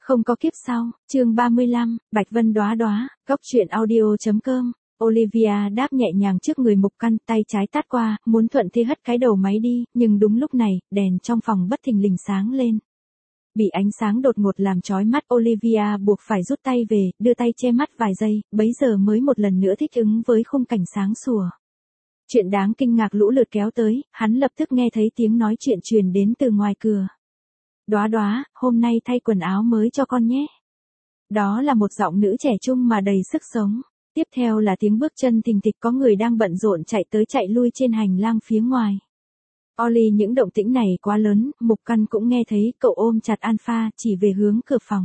Không có kiếp sau, chương 35, Bạch Vân đóa đóa, góc truyện audio.com. Olivia đáp nhẹ nhàng trước người Mục Căn, tay trái tát qua, muốn thuận thế hất cái đầu máy đi, nhưng đúng lúc này, đèn trong phòng bất thình lình sáng lên. Bị ánh sáng đột ngột làm chói mắt, Olivia buộc phải rút tay về, đưa tay che mắt vài giây, bấy giờ mới một lần nữa thích ứng với khung cảnh sáng sủa. Chuyện đáng kinh ngạc lũ lượt kéo tới, hắn lập tức nghe thấy tiếng nói chuyện truyền đến từ ngoài cửa. Đóa đóa, hôm nay thay quần áo mới cho con nhé. Đó là một giọng nữ trẻ trung mà đầy sức sống. Tiếp theo là tiếng bước chân thình thịch, có người đang bận rộn chạy tới chạy lui trên hành lang phía ngoài. Ollie, những động tĩnh này quá lớn, Mục Căn cũng nghe thấy, cậu ôm chặt Alpha, chỉ về hướng cửa phòng.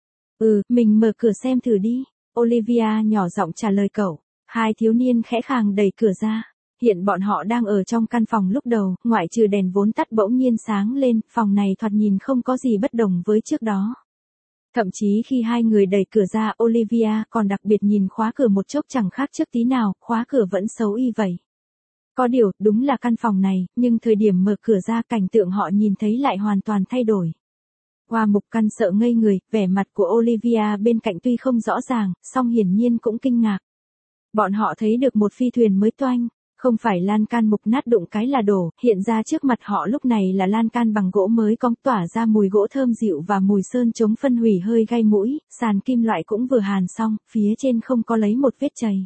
Mình mở cửa xem thử đi. Olivia nhỏ giọng trả lời cậu. Hai thiếu niên khẽ khàng đẩy cửa ra. Hiện bọn họ đang ở trong căn phòng lúc đầu, ngoại trừ đèn vốn tắt bỗng nhiên sáng lên, phòng này thoạt nhìn không có gì bất đồng với trước đó. Thậm chí khi hai người đẩy cửa ra, Olivia còn đặc biệt nhìn khóa cửa một chốc chẳng khác trước tí nào, khóa cửa vẫn xấu y vậy. Có điều, đúng là căn phòng này, nhưng thời điểm mở cửa ra cảnh tượng họ nhìn thấy lại hoàn toàn thay đổi. Hoa Mục Căn sợ ngây người, vẻ mặt của Olivia bên cạnh tuy không rõ ràng, song hiển nhiên cũng kinh ngạc. Bọn họ thấy được một phi thuyền mới toanh. Không phải lan can mục nát đụng cái là đổ, hiện ra trước mặt họ lúc này là lan can bằng gỗ mới cong tỏa ra mùi gỗ thơm dịu và mùi sơn chống phân hủy hơi gai mũi, sàn kim loại cũng vừa hàn xong, phía trên không có lấy một vết chày.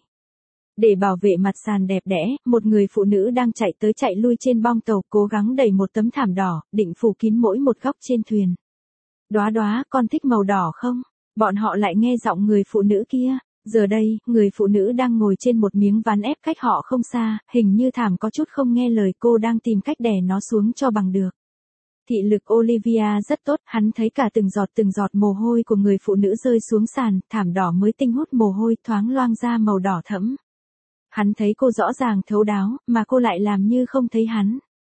Để bảo vệ mặt sàn đẹp đẽ, một người phụ nữ đang chạy tới chạy lui trên bong tàu cố gắng đẩy một tấm thảm đỏ, định phủ kín mỗi một góc trên thuyền. Đóa đóa, con thích màu đỏ không? Bọn họ lại nghe giọng người phụ nữ kia. Giờ đây, người phụ nữ đang ngồi trên một miếng ván ép cách họ không xa, hình như thảm có chút không nghe lời, cô đang tìm cách đè nó xuống cho bằng được. Thị lực Olivia rất tốt, hắn thấy cả từng giọt mồ hôi của người phụ nữ rơi xuống sàn, thảm đỏ mới tinh hút mồ hôi thoáng loang ra màu đỏ thẫm. Hắn thấy cô rõ ràng thấu đáo, mà cô lại làm như không thấy hắn.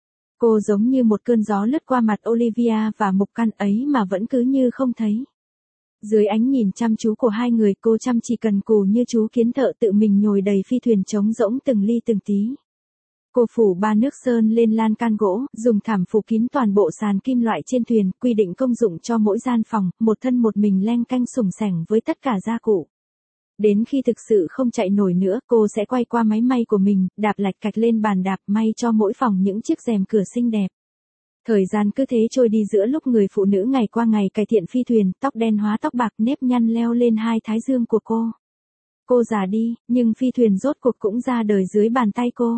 Cô giống như một cơn gió lướt qua mặt Olivia và Mục Căn ấy mà vẫn cứ như không thấy. Dưới ánh nhìn chăm chú của hai người, cô chăm chỉ cần cù như chú kiến thợ tự mình nhồi đầy phi thuyền trống rỗng từng ly từng tí. Cô phủ 3 nước sơn lên lan can gỗ, dùng thảm phủ kín toàn bộ sàn kim loại trên thuyền, quy định công dụng cho mỗi gian phòng, một thân một mình leng canh sủng sẻng với tất cả gia cụ. Đến khi thực sự không chạy nổi nữa, cô sẽ quay qua máy may của mình, đạp lạch cạch lên bàn đạp may cho mỗi phòng những chiếc rèm cửa xinh đẹp. Thời gian cứ thế trôi đi, giữa lúc người phụ nữ ngày qua ngày cải thiện phi thuyền, tóc đen hóa tóc bạc, nếp nhăn leo lên hai thái dương của cô. Cô già đi, nhưng phi thuyền rốt cuộc cũng ra đời dưới bàn tay cô.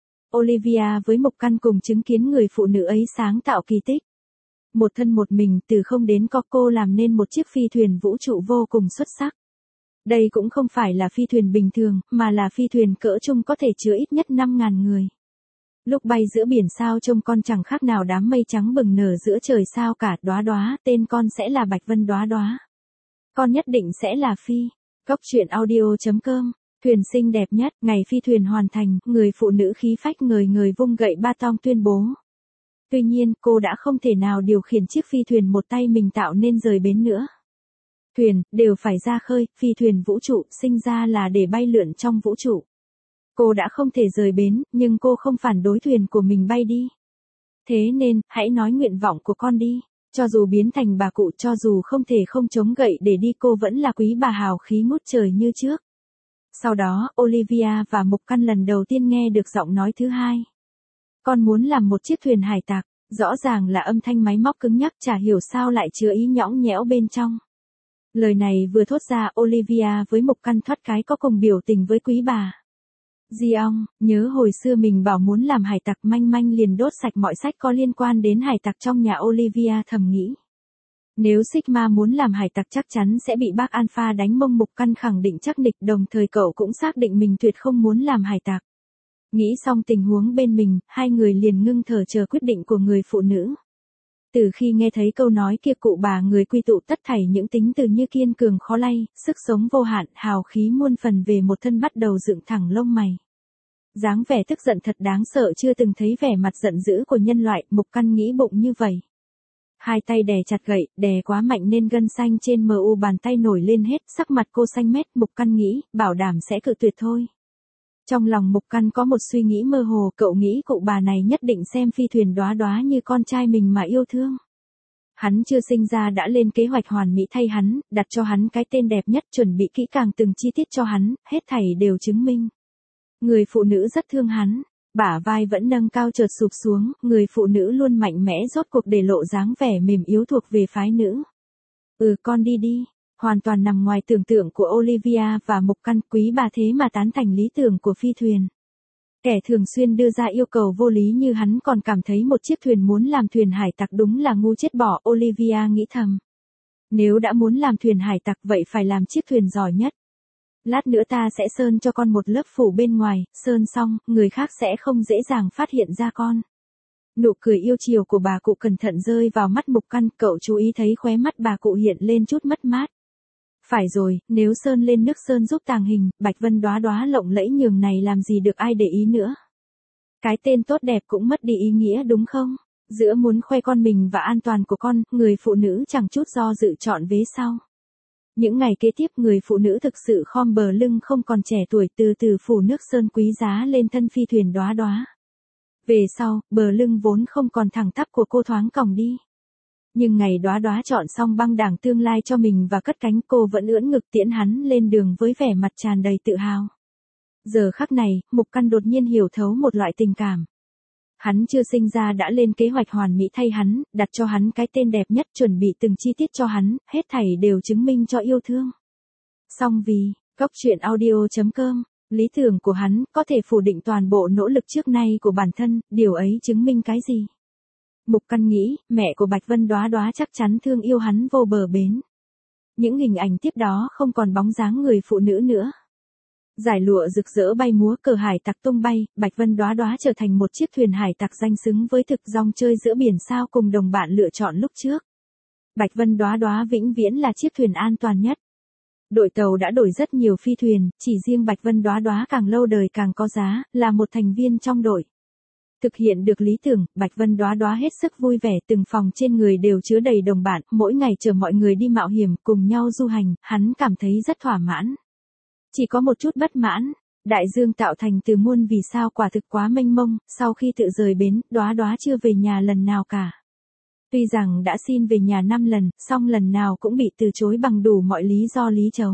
Olivia với Mục Căn cùng chứng kiến người phụ nữ ấy sáng tạo kỳ tích. Một thân một mình từ không đến có, cô làm nên một chiếc phi thuyền vũ trụ vô cùng xuất sắc. Đây cũng không phải là phi thuyền bình thường, mà là phi thuyền cỡ trung có thể chứa ít nhất 5.000 người. Lúc bay giữa biển sao trông con chẳng khác nào đám mây trắng bừng nở giữa trời sao cả. Đóa đóa, tên con sẽ là Bạch Vân đóa đóa. Con nhất định sẽ là Phi. Góc truyện audio.com. Thuyền xinh đẹp nhất, ngày phi thuyền hoàn thành, người phụ nữ khí phách ngời ngời vung gậy ba tong tuyên bố. Tuy nhiên, cô đã không thể nào điều khiển chiếc phi thuyền một tay mình tạo nên rời bến nữa. Thuyền, đều phải ra khơi, phi thuyền vũ trụ, sinh ra là để bay lượn trong vũ trụ. Cô đã không thể rời bến, nhưng cô không phản đối thuyền của mình bay đi. Thế nên, hãy nói nguyện vọng của con đi. Cho dù biến thành bà cụ, cho dù không thể không chống gậy để đi, cô vẫn là quý bà hào khí ngút trời như trước. Sau đó, Olivia và Mục Căn lần đầu tiên nghe được giọng nói thứ hai. Con muốn làm một chiếc thuyền hải tặc, rõ ràng là âm thanh máy móc cứng nhắc, chả hiểu sao lại chứa ý nhõng nhẽo bên trong. Lời này vừa thốt ra, Olivia với Mục Căn thoát cái có cùng biểu tình với quý bà. Di ong, nhớ hồi xưa mình bảo muốn làm hải tặc, manh manh liền đốt sạch mọi sách có liên quan đến hải tặc trong nhà. Olivia thầm nghĩ. Nếu Sigma muốn làm hải tặc chắc chắn sẽ bị bác Alpha đánh mông. Mục Căn khẳng định chắc nịch, đồng thời cậu cũng xác định mình tuyệt không muốn làm hải tặc. Nghĩ xong tình huống bên mình, hai người liền ngưng thở chờ quyết định của người phụ nữ. Từ khi nghe thấy câu nói kia, cụ bà người quy tụ tất thảy những tính từ như kiên cường khó lay, sức sống vô hạn, hào khí muôn phần về một thân bắt đầu dựng thẳng lông mày. Dáng vẻ tức giận thật đáng sợ, chưa từng thấy vẻ mặt giận dữ của nhân loại. Mục Căn nghĩ bụng như vậy. Hai tay đè chặt gậy, đè quá mạnh nên gân xanh trên mu bàn tay nổi lên hết, sắc mặt cô xanh mét. Mục Căn nghĩ, bảo đảm sẽ cự tuyệt thôi. Trong lòng Mục Căn có một suy nghĩ mơ hồ, cậu nghĩ cụ bà này nhất định xem phi thuyền đóa đóa như con trai mình mà yêu thương. Hắn chưa sinh ra đã lên kế hoạch hoàn mỹ thay hắn, đặt cho hắn cái tên đẹp nhất, chuẩn bị kỹ càng từng chi tiết cho hắn, hết thảy đều chứng minh. Người phụ nữ rất thương hắn, bả vai vẫn nâng cao chợt sụp xuống, người phụ nữ luôn mạnh mẽ rốt cuộc để lộ dáng vẻ mềm yếu thuộc về phái nữ. Con đi đi, hoàn toàn nằm ngoài tưởng tượng của Olivia và Mục Căn, quý bà thế mà tán thành lý tưởng của phi thuyền. Kẻ thường xuyên đưa ra yêu cầu vô lý như hắn còn cảm thấy một chiếc thuyền muốn làm thuyền hải tặc đúng là ngu chết bỏ, Olivia nghĩ thầm. Nếu đã muốn làm thuyền hải tặc vậy phải làm chiếc thuyền giỏi nhất. Lát nữa ta sẽ sơn cho con một lớp phủ bên ngoài, sơn xong, người khác sẽ không dễ dàng phát hiện ra con. Nụ cười yêu chiều của bà cụ cẩn thận rơi vào mắt Mục Căn, cậu chú ý thấy khóe mắt bà cụ hiện lên chút mất mát. Phải rồi, nếu sơn lên nước sơn giúp tàng hình, Bạch Vân đóa đóa lộng lẫy nhường này làm gì được ai để ý nữa. Cái tên tốt đẹp cũng mất đi ý nghĩa đúng không? Giữa muốn khoe con mình và an toàn của con, người phụ nữ chẳng chút do dự chọn vế sau. Những ngày kế tiếp người phụ nữ thực sự khom bờ lưng không còn trẻ tuổi, từ từ phủ nước sơn quý giá lên thân phi thuyền đóa đóa. Về sau, bờ lưng vốn không còn thẳng tắp của cô thoáng còng đi. Nhưng ngày đóa đóa chọn xong băng đảng tương lai cho mình và cất cánh, cô vẫn ưỡn ngực tiễn hắn lên đường với vẻ mặt tràn đầy tự hào. Giờ khắc này, Mục Căn đột nhiên hiểu thấu một loại tình cảm. Hắn chưa sinh ra đã lên kế hoạch hoàn mỹ thay hắn, đặt cho hắn cái tên đẹp nhất, chuẩn bị từng chi tiết cho hắn, hết thảy đều chứng minh cho yêu thương. Song vì, Cốc truyện audio.com, lý tưởng của hắn có thể phủ định toàn bộ nỗ lực trước nay của bản thân, điều ấy chứng minh cái gì? Mục Căn nghĩ, mẹ của Bạch Vân đóa đóa chắc chắn thương yêu hắn vô bờ bến. Những hình ảnh tiếp đó không còn bóng dáng người phụ nữ nữa. Giải lụa rực rỡ bay múa, cờ hải tặc tung bay, Bạch Vân đóa đóa trở thành một chiếc thuyền hải tặc danh xứng với thực, dòng chơi giữa biển sao cùng đồng bạn lựa chọn lúc trước. Bạch Vân đóa đóa vĩnh viễn là chiếc thuyền an toàn nhất. Đội tàu đã đổi rất nhiều phi thuyền, chỉ riêng Bạch Vân đóa đóa càng lâu đời càng có giá, là một thành viên trong đội. Thực hiện được lý tưởng, Bạch Vân đóa đóa hết sức vui vẻ, từng phòng trên người đều chứa đầy đồng bạn, mỗi ngày chở mọi người đi mạo hiểm, cùng nhau du hành, hắn cảm thấy rất thỏa mãn. Chỉ có một chút bất mãn, đại dương tạo thành từ muôn vì sao quả thực quá mênh mông, sau khi tự rời bến, đóa đóa chưa về nhà lần nào cả. Tuy rằng đã xin về nhà 5 lần, song lần nào cũng bị từ chối bằng đủ mọi lý do lý chấu.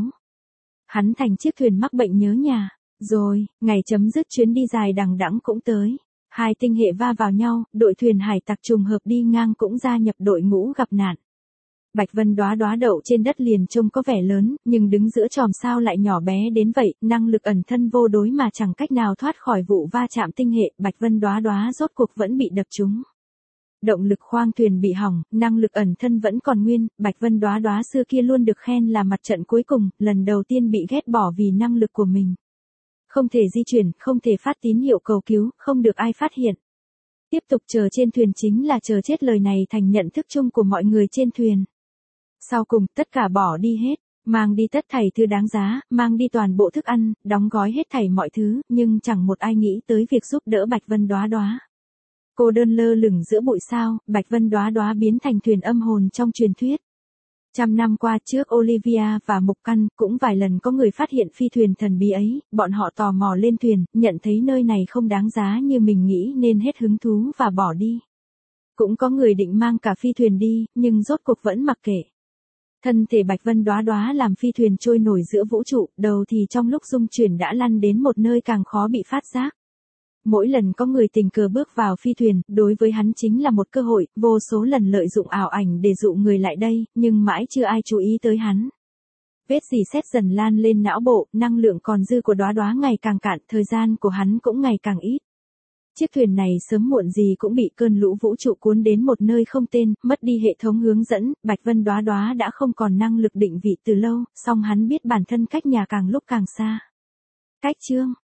Hắn thành chiếc thuyền mắc bệnh nhớ nhà. Rồi, ngày chấm dứt chuyến đi dài đằng đẵng cũng tới. Hai tinh hệ va vào nhau, đội thuyền hải tặc trùng hợp đi ngang cũng gia nhập đội ngũ gặp nạn. Bạch Vân đóa đóa đậu trên đất liền trông có vẻ lớn, nhưng đứng giữa chòm sao lại nhỏ bé đến vậy, năng lực ẩn thân vô đối mà chẳng cách nào thoát khỏi vụ va chạm tinh hệ, Bạch Vân đóa đóa rốt cuộc vẫn bị đập trúng. Động lực khoang thuyền bị hỏng, năng lực ẩn thân vẫn còn nguyên, Bạch Vân đóa đóa xưa kia luôn được khen là mặt trận cuối cùng, lần đầu tiên bị ghét bỏ vì năng lực của mình. Không thể di chuyển, không thể phát tín hiệu cầu cứu, không được ai phát hiện. Tiếp tục chờ trên thuyền chính là chờ chết, lời này thành nhận thức chung của mọi người trên thuyền. Sau cùng, tất cả bỏ đi hết, mang đi tất thảy thứ đáng giá, mang đi toàn bộ thức ăn, đóng gói hết thảy mọi thứ, nhưng chẳng một ai nghĩ tới việc giúp đỡ Bạch Vân đóa đóa. Cô đơn lơ lửng giữa bụi sao, Bạch Vân đóa đóa biến thành thuyền âm hồn trong truyền thuyết. 100 năm qua trước Olivia và Mục Căn cũng vài lần có người phát hiện phi thuyền thần bí ấy, bọn họ tò mò lên thuyền, nhận thấy nơi này không đáng giá như mình nghĩ nên hết hứng thú và bỏ đi. Cũng có người định mang cả phi thuyền đi, nhưng rốt cuộc vẫn mặc kệ. Thân thể Bạch Vân đóa đóa làm phi thuyền trôi nổi giữa vũ trụ, đầu thì trong lúc dung chuyển đã lăn đến một nơi càng khó bị phát giác. Mỗi lần có người tình cờ bước vào phi thuyền, đối với hắn chính là một cơ hội, vô số lần lợi dụng ảo ảnh để dụ người lại đây, nhưng mãi chưa ai chú ý tới hắn. Vết rỉ sét dần lan lên não bộ, năng lượng còn dư của đóa đóa ngày càng cạn, thời gian của hắn cũng ngày càng ít. Chiếc thuyền này sớm muộn gì cũng bị cơn lũ vũ trụ cuốn đến một nơi không tên, mất đi hệ thống hướng dẫn, Bạch Vân đóa đóa đã không còn năng lực định vị từ lâu, song hắn biết bản thân cách nhà càng lúc càng xa. Cách chương